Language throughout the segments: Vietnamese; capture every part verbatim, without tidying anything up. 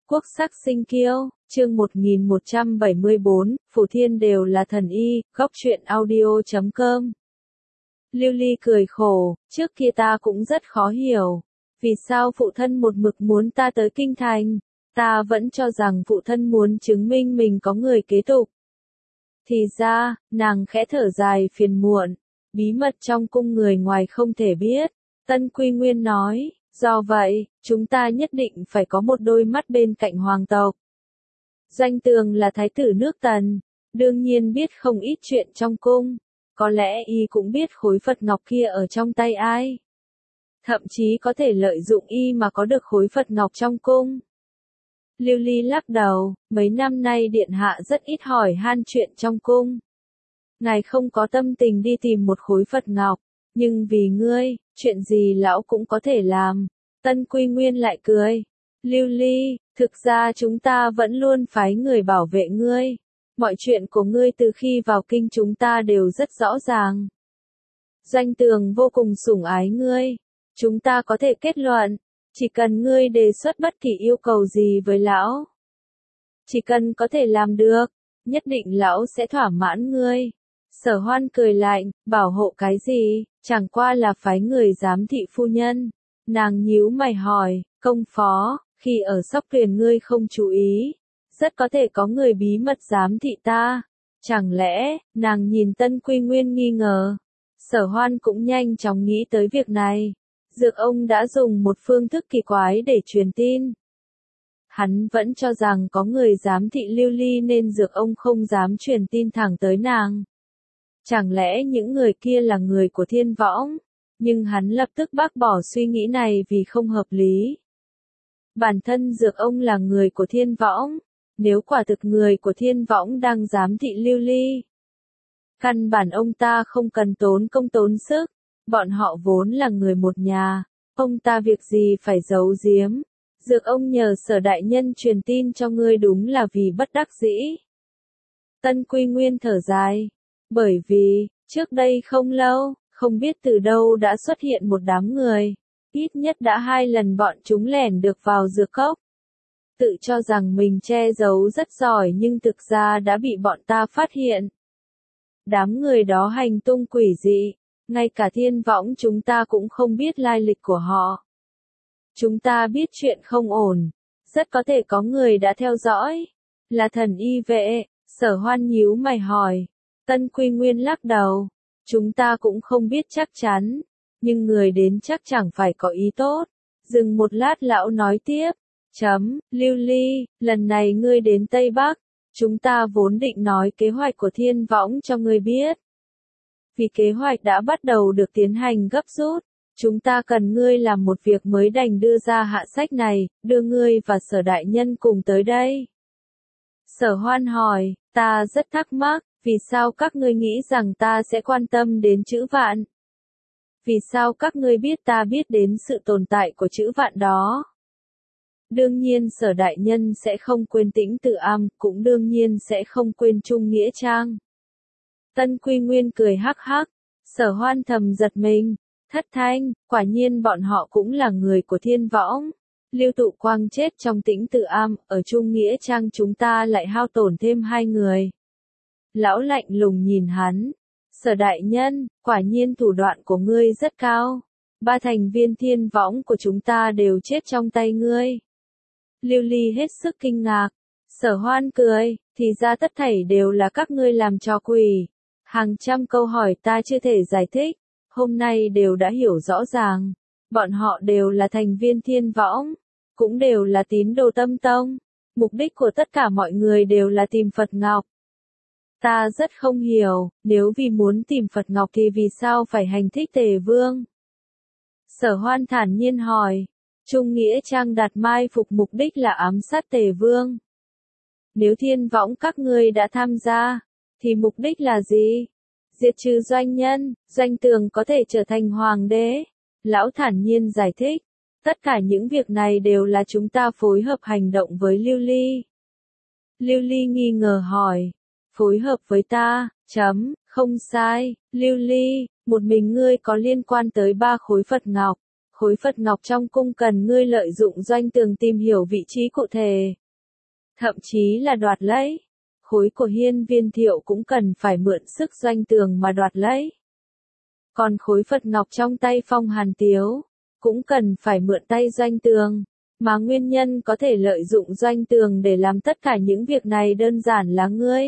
Quốc sắc sinh kiêu, chương một nghìn một trăm bảy mươi bốn, Phủ Thiên đều là thần y, góc truyện audio chấm com. Lưu Ly cười khổ, trước kia ta cũng rất khó hiểu. Vì sao phụ thân một mực muốn ta tới kinh thành? Ta vẫn cho rằng phụ thân muốn chứng minh mình có người kế tục. Thì ra, nàng khẽ thở dài phiền muộn. Bí mật trong cung người ngoài không thể biết. Tân Quy Nguyên nói, do vậy, chúng ta nhất định phải có một đôi mắt bên cạnh hoàng tộc. Doanh Tường là thái tử nước Tần, đương nhiên biết không ít chuyện trong cung. Có lẽ y cũng biết khối Phật Ngọc kia ở trong tay ai. Thậm chí có thể lợi dụng y mà có được khối Phật Ngọc trong cung. Lưu Ly lắc đầu, mấy năm nay điện hạ rất ít hỏi han chuyện trong cung. Ngài không có tâm tình đi tìm một khối Phật Ngọc, nhưng vì ngươi, chuyện gì lão cũng có thể làm. Tân Quy Nguyên lại cười. Lưu Ly, thực ra chúng ta vẫn luôn phái người bảo vệ ngươi. Mọi chuyện của ngươi từ khi vào kinh chúng ta đều rất rõ ràng. Doanh Tường vô cùng sủng ái ngươi. Chúng ta có thể kết luận, chỉ cần ngươi đề xuất bất kỳ yêu cầu gì với lão. Chỉ cần có thể làm được, nhất định lão sẽ thỏa mãn ngươi. Sở Hoan cười lạnh, bảo hộ cái gì, chẳng qua là phái người giám thị phu nhân. Nàng nhíu mày hỏi, công phó, khi ở Sóc Tuyền ngươi không chú ý, rất có thể có người bí mật giám thị ta. Chẳng lẽ, nàng nhìn Tân Quy Nguyên nghi ngờ. Sở Hoan cũng nhanh chóng nghĩ tới việc này. Dược ông đã dùng một phương thức kỳ quái để truyền tin. Hắn vẫn cho rằng có người giám thị Lưu Ly nên Dược ông không dám truyền tin thẳng tới nàng. Chẳng lẽ những người kia là người của Thiên Võng? Nhưng hắn lập tức bác bỏ suy nghĩ này vì không hợp lý. Bản thân Dược ông là người của Thiên Võng. Nếu quả thực người của Thiên Võng đang giám thị Lưu Ly, căn bản ông ta không cần tốn công tốn sức. Bọn họ vốn là người một nhà, ông ta việc gì phải giấu giếm. Dược ông nhờ Sở đại nhân truyền tin cho ngươi đúng là vì bất đắc dĩ. Tân Quy Nguyên thở dài. Bởi vì, trước đây không lâu, không biết từ đâu đã xuất hiện một đám người. Ít nhất đã hai lần bọn chúng lẻn được vào dược cốc. Tự cho rằng mình che giấu rất giỏi nhưng thực ra đã bị bọn ta phát hiện. Đám người đó hành tung quỷ dị. Ngay cả Thiên Võng chúng ta cũng không biết lai lịch của họ. Chúng ta biết chuyện không ổn. Rất có thể có người đã theo dõi. Là thần y vệ. Sở Hoan nhíu mày hỏi. Tân Quy Nguyên lắc đầu. Chúng ta cũng không biết chắc chắn. Nhưng người đến chắc chẳng phải có ý tốt. Dừng một lát lão nói tiếp. Chấm, Lưu Ly, lần này ngươi đến Tây Bắc. Chúng ta vốn định nói kế hoạch của Thiên Võng cho ngươi biết. Vì kế hoạch đã bắt đầu được tiến hành gấp rút, chúng ta cần ngươi làm một việc mới đành đưa ra hạ sách này, đưa ngươi và Sở đại nhân cùng tới đây. Sở Hoan hỏi, ta rất thắc mắc, vì sao các ngươi nghĩ rằng ta sẽ quan tâm đến chữ vạn? Vì sao các ngươi biết ta biết đến sự tồn tại của chữ vạn đó? Đương nhiên Sở đại nhân sẽ không quên Tĩnh Tự Am, cũng đương nhiên sẽ không quên Trung Nghĩa Trang. Tân Quy Nguyên cười hắc hắc, Sở Hoan thầm giật mình, thất thanh, quả nhiên bọn họ cũng là người của Thiên Võng. Lưu Tụ Quang chết trong Tĩnh Tự Am, ở Trung Nghĩa Trang chúng ta lại hao tổn thêm hai người. Lão lạnh lùng nhìn hắn, Sở đại nhân, quả nhiên thủ đoạn của ngươi rất cao. Ba thành viên Thiên Võng của chúng ta đều chết trong tay ngươi. Lưu Ly hết sức kinh ngạc, Sở Hoan cười, thì ra tất thảy đều là các ngươi làm trò quỷ. Hàng trăm câu hỏi ta chưa thể giải thích, hôm nay đều đã hiểu rõ ràng. Bọn họ đều là thành viên Thiên Võng, cũng đều là tín đồ Tâm Tông. Mục đích của tất cả mọi người đều là tìm Phật Ngọc. Ta rất không hiểu, nếu vì muốn tìm Phật Ngọc thì vì sao phải hành thích Tề Vương? Sở Hoan thản nhiên hỏi, Trung Nghĩa Trang đặt mai phục mục đích là ám sát Tề Vương. Nếu Thiên Võng các ngươi đã tham gia, thì mục đích là gì? Diệt trừ doanh nhân, Doanh Tường có thể trở thành hoàng đế. Lão thản nhiên giải thích. Tất cả những việc này đều là chúng ta phối hợp hành động với Lưu Ly. Lưu Ly nghi ngờ hỏi. Phối hợp với ta, chấm, không sai, Lưu Ly, một mình ngươi có liên quan tới ba khối Phật Ngọc. khối Phật Ngọc trong cung cần ngươi lợi dụng Doanh Tường tìm hiểu vị trí cụ thể. Thậm chí là đoạt lấy. Khối của Hiên Viên Thiệu cũng cần phải mượn sức Doanh Tường mà đoạt lấy. Còn khối Phật Ngọc trong tay Phong Hàn Tiếu, cũng cần phải mượn tay Doanh Tường. Mà nguyên nhân có thể lợi dụng Doanh Tường để làm tất cả những việc này đơn giản là ngươi.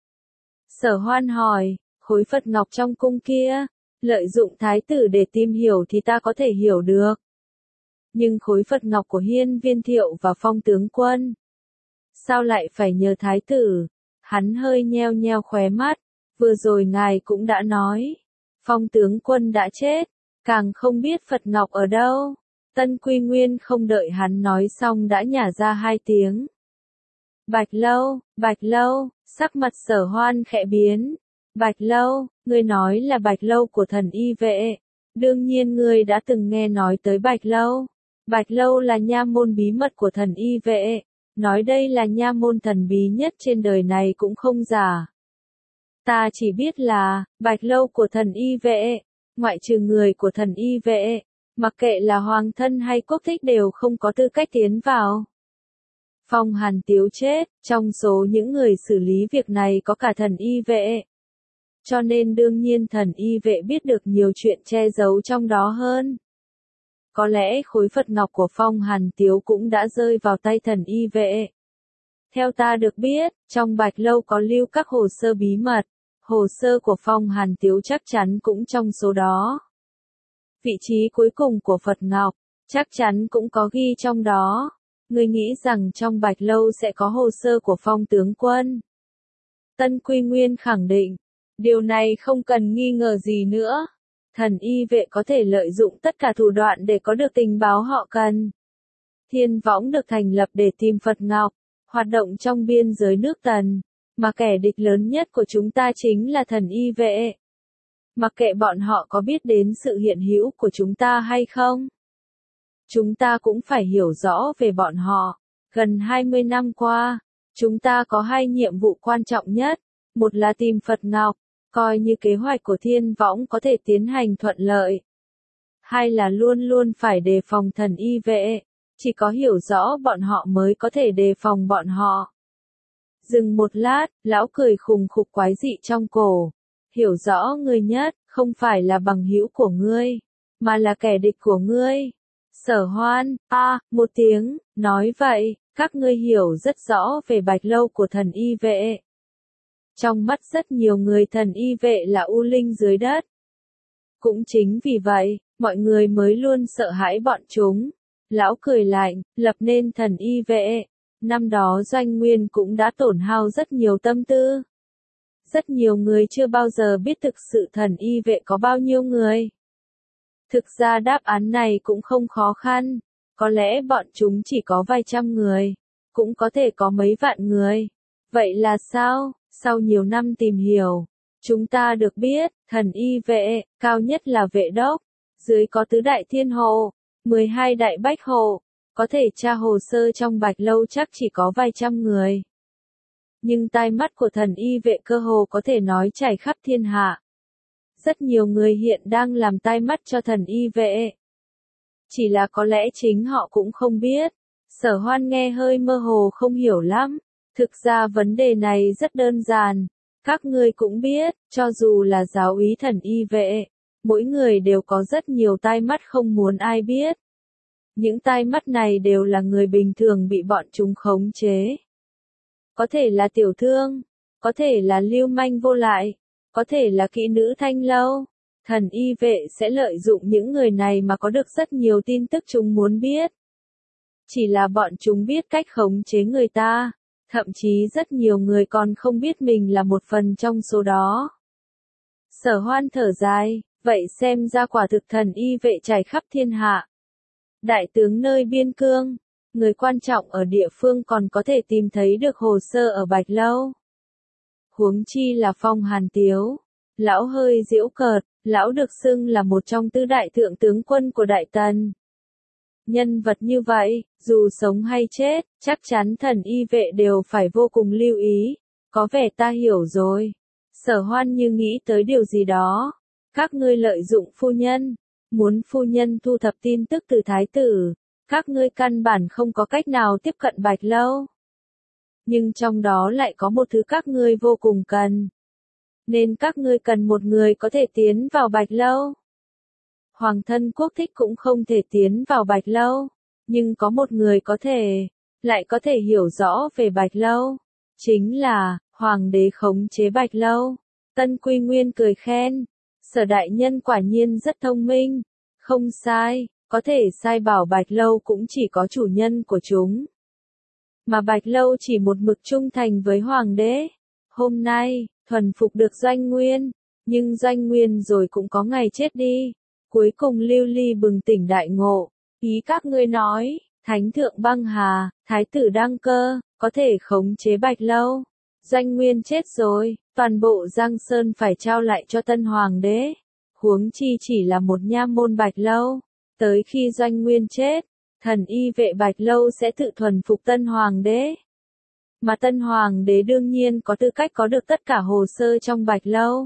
Sở Hoan hỏi, khối Phật Ngọc trong cung kia, lợi dụng thái tử để tìm hiểu thì ta có thể hiểu được. Nhưng khối Phật Ngọc của Hiên Viên Thiệu và Phong tướng quân, sao lại phải nhờ thái tử? Hắn hơi nheo nheo khóe mắt, vừa rồi ngài cũng đã nói, Phong tướng quân đã chết, càng không biết Phật Ngọc ở đâu. Tân Quy Nguyên không đợi hắn nói xong đã nhả ra hai tiếng. Bạch Lâu, Bạch Lâu, sắc mặt Sở Hoan khẽ biến. Bạch Lâu, ngươi nói là Bạch Lâu của thần y vệ. Đương nhiên ngươi đã từng nghe nói tới Bạch Lâu. Bạch Lâu là nha môn bí mật của thần y vệ. Nói đây là nha môn thần bí nhất trên đời này cũng không giả. Ta chỉ biết là, Bạch Lâu của thần y vệ, ngoại trừ người của thần y vệ, mặc kệ là hoàng thân hay quốc thích đều không có tư cách tiến vào. Phong Hàn Tiếu chết, trong số những người xử lý việc này có cả thần y vệ. Cho nên đương nhiên thần y vệ biết được nhiều chuyện che giấu trong đó hơn. Có lẽ khối Phật Ngọc của Phong Hàn Tiếu cũng đã rơi vào tay thần y vệ. Theo ta được biết, trong Bạch Lâu có lưu các hồ sơ bí mật, hồ sơ của Phong Hàn Tiếu chắc chắn cũng trong số đó. Vị trí cuối cùng của Phật Ngọc, chắc chắn cũng có ghi trong đó. Ngươi nghĩ rằng trong Bạch Lâu sẽ có hồ sơ của Phong tướng quân? Tân Quy Nguyên khẳng định, điều này không cần nghi ngờ gì nữa. Thần y vệ có thể lợi dụng tất cả thủ đoạn để có được tình báo họ cần. Thiên Võng được thành lập để tìm Phật Ngọc, hoạt động trong biên giới nước Tần, mà kẻ địch lớn nhất của chúng ta chính là thần y vệ. Mặc kệ bọn họ có biết đến sự hiện hữu của chúng ta hay không, chúng ta cũng phải hiểu rõ về bọn họ. Gần hai mươi năm qua, chúng ta có hai nhiệm vụ quan trọng nhất, một là tìm Phật Ngọc, coi như kế hoạch của Thiên Võng có thể tiến hành thuận lợi. Hai là luôn luôn phải đề phòng thần y vệ, chỉ có hiểu rõ bọn họ mới có thể đề phòng bọn họ. Dừng một lát, lão cười khùng khục quái dị trong cổ. Hiểu rõ ngươi nhất, không phải là bằng hữu của ngươi, mà là kẻ địch của ngươi. Sở Hoan, a, à, một tiếng, nói vậy, các ngươi hiểu rất rõ về Bạch Lâu của thần y vệ. Trong mắt rất nhiều người thần y vệ là u linh dưới đất. Cũng chính vì vậy, mọi người mới luôn sợ hãi bọn chúng. Lão cười lạnh, lập nên thần y vệ. Năm đó Doanh Nguyên cũng đã tổn hao rất nhiều tâm tư. Rất nhiều người chưa bao giờ biết thực sự thần y vệ có bao nhiêu người. Thực ra đáp án này cũng không khó khăn. Có lẽ bọn chúng chỉ có vài trăm người. Cũng có thể có mấy vạn người. Vậy là sao? Sau nhiều năm tìm hiểu, chúng ta được biết, thần y vệ, cao nhất là vệ đốc, dưới có tứ đại thiên hộ, mười hai đại bách hộ, có thể tra hồ sơ trong Bạch Lâu chắc chỉ có vài trăm người. Nhưng tai mắt của thần y vệ cơ hồ có thể nói trải khắp thiên hạ. Rất nhiều người hiện đang làm tai mắt cho thần y vệ. Chỉ là có lẽ chính họ cũng không biết. Sở Hoan nghe hơi mơ hồ không hiểu lắm. Thực ra vấn đề này rất đơn giản. Các ngươi cũng biết, cho dù là giáo úy thần y vệ, mỗi người đều có rất nhiều tai mắt không muốn ai biết. Những tai mắt này đều là người bình thường bị bọn chúng khống chế. Có thể là tiểu thương, có thể là lưu manh vô lại, có thể là kỹ nữ thanh lâu. Thần y vệ sẽ lợi dụng những người này mà có được rất nhiều tin tức chúng muốn biết. Chỉ là bọn chúng biết cách khống chế người ta. Thậm chí rất nhiều người còn không biết mình là một phần trong số đó. Sở Hoan thở dài, vậy xem ra quả thực thần y vệ trải khắp thiên hạ. Đại tướng nơi biên cương, người quan trọng ở địa phương còn có thể tìm thấy được hồ sơ ở Bạch Lâu. Huống chi là Phong Hàn Tiếu. Lão hơi giễu cợt, lão được xưng là một trong tứ đại thượng tướng quân của Đại Tần. Nhân vật như vậy, dù sống hay chết, chắc chắn thần y vệ đều phải vô cùng lưu ý. Có vẻ ta hiểu rồi. Sở Hoan như nghĩ tới điều gì đó. Các ngươi lợi dụng phu nhân. Muốn phu nhân thu thập tin tức từ thái tử, các ngươi căn bản không có cách nào tiếp cận Bạch Lâu. Nhưng trong đó lại có một thứ các ngươi vô cùng cần. Nên các ngươi cần một người có thể tiến vào Bạch Lâu. Hoàng thân quốc thích cũng không thể tiến vào Bạch Lâu, nhưng có một người có thể, lại có thể hiểu rõ về Bạch Lâu. Chính là, Hoàng đế khống chế Bạch Lâu. Tân Quy Nguyên cười khen, Sở đại nhân quả nhiên rất thông minh. Không sai, có thể sai bảo Bạch Lâu cũng chỉ có chủ nhân của chúng. Mà Bạch Lâu chỉ một mực trung thành với Hoàng đế. Hôm nay, thuần phục được Doanh Nguyên, nhưng Doanh Nguyên rồi cũng có ngày chết đi. Cuối cùng Lưu Ly bừng tỉnh đại ngộ, ý các ngươi nói, Thánh thượng băng hà, Thái tử đăng cơ, có thể khống chế Bạch Lâu. Doanh Nguyên chết rồi, toàn bộ Giang Sơn phải trao lại cho tân hoàng đế. Huống chi chỉ là một nha môn Bạch Lâu. Tới khi Doanh Nguyên chết, thần y vệ Bạch Lâu sẽ tự thuần phục tân hoàng đế. Mà tân hoàng đế đương nhiên có tư cách có được tất cả hồ sơ trong Bạch Lâu.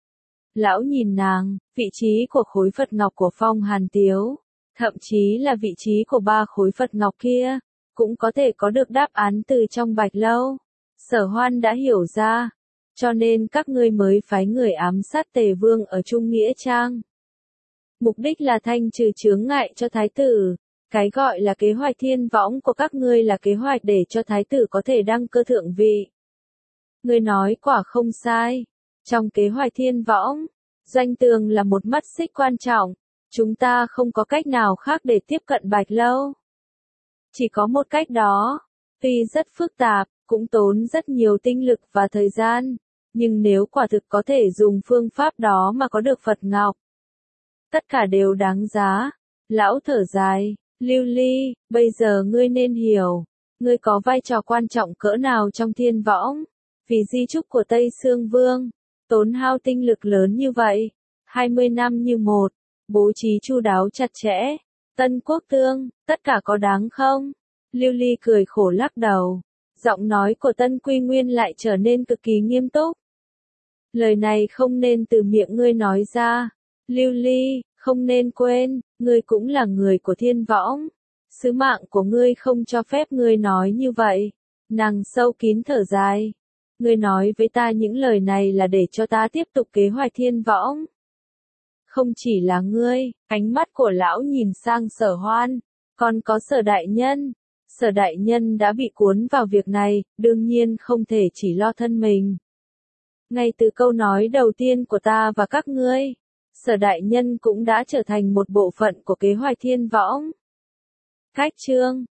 Lão nhìn nàng, vị trí của khối Phật Ngọc của Phong Hàn Tiếu, thậm chí là vị trí của ba khối Phật Ngọc kia, cũng có thể có được đáp án từ trong Bạch Lâu. Sở Hoan đã hiểu ra, cho nên các ngươi mới phái người ám sát Tề Vương ở Trung Nghĩa Trang. Mục đích là thanh trừ chướng ngại cho Thái tử. Cái gọi là kế hoạch thiên võng của các ngươi là kế hoạch để cho Thái tử có thể đăng cơ thượng vị. Ngươi nói quả không sai. Trong kế hoạch thiên võng, Doanh Tường là một mắt xích quan trọng. Chúng ta không có cách nào khác để tiếp cận Bạch Lâu. Chỉ có một cách đó. Tuy rất phức tạp, cũng tốn rất nhiều tinh lực và thời gian. Nhưng nếu quả thực có thể dùng phương pháp đó mà có được Phật Ngọc, tất cả đều đáng giá. Lão thở dài, Lưu Ly, bây giờ ngươi nên hiểu, ngươi có vai trò quan trọng cỡ nào trong thiên võng. Vì di chúc của Tây Sương Vương, tốn hao tinh lực lớn như vậy, hai mươi năm như một, bố trí chu đáo chặt chẽ, Tân Quốc Tương, tất cả có đáng không? Lưu Ly cười khổ lắc đầu, giọng nói của Tân Quy Nguyên lại trở nên cực kỳ nghiêm túc. Lời này không nên từ miệng ngươi nói ra, Lưu Ly, không nên quên, ngươi cũng là người của thiên võng. Sứ mạng của ngươi không cho phép ngươi nói như vậy. Nàng sâu kín thở dài. Ngươi nói với ta những lời này là để cho ta tiếp tục kế hoạch thiên võng. Không chỉ là ngươi, ánh mắt của lão nhìn sang Sở Hoan, còn có Sở đại nhân. Sở đại nhân đã bị cuốn vào việc này, đương nhiên không thể chỉ lo thân mình. Ngay từ câu nói đầu tiên của ta và các ngươi, Sở đại nhân cũng đã trở thành một bộ phận của kế hoạch thiên võng. Cách chương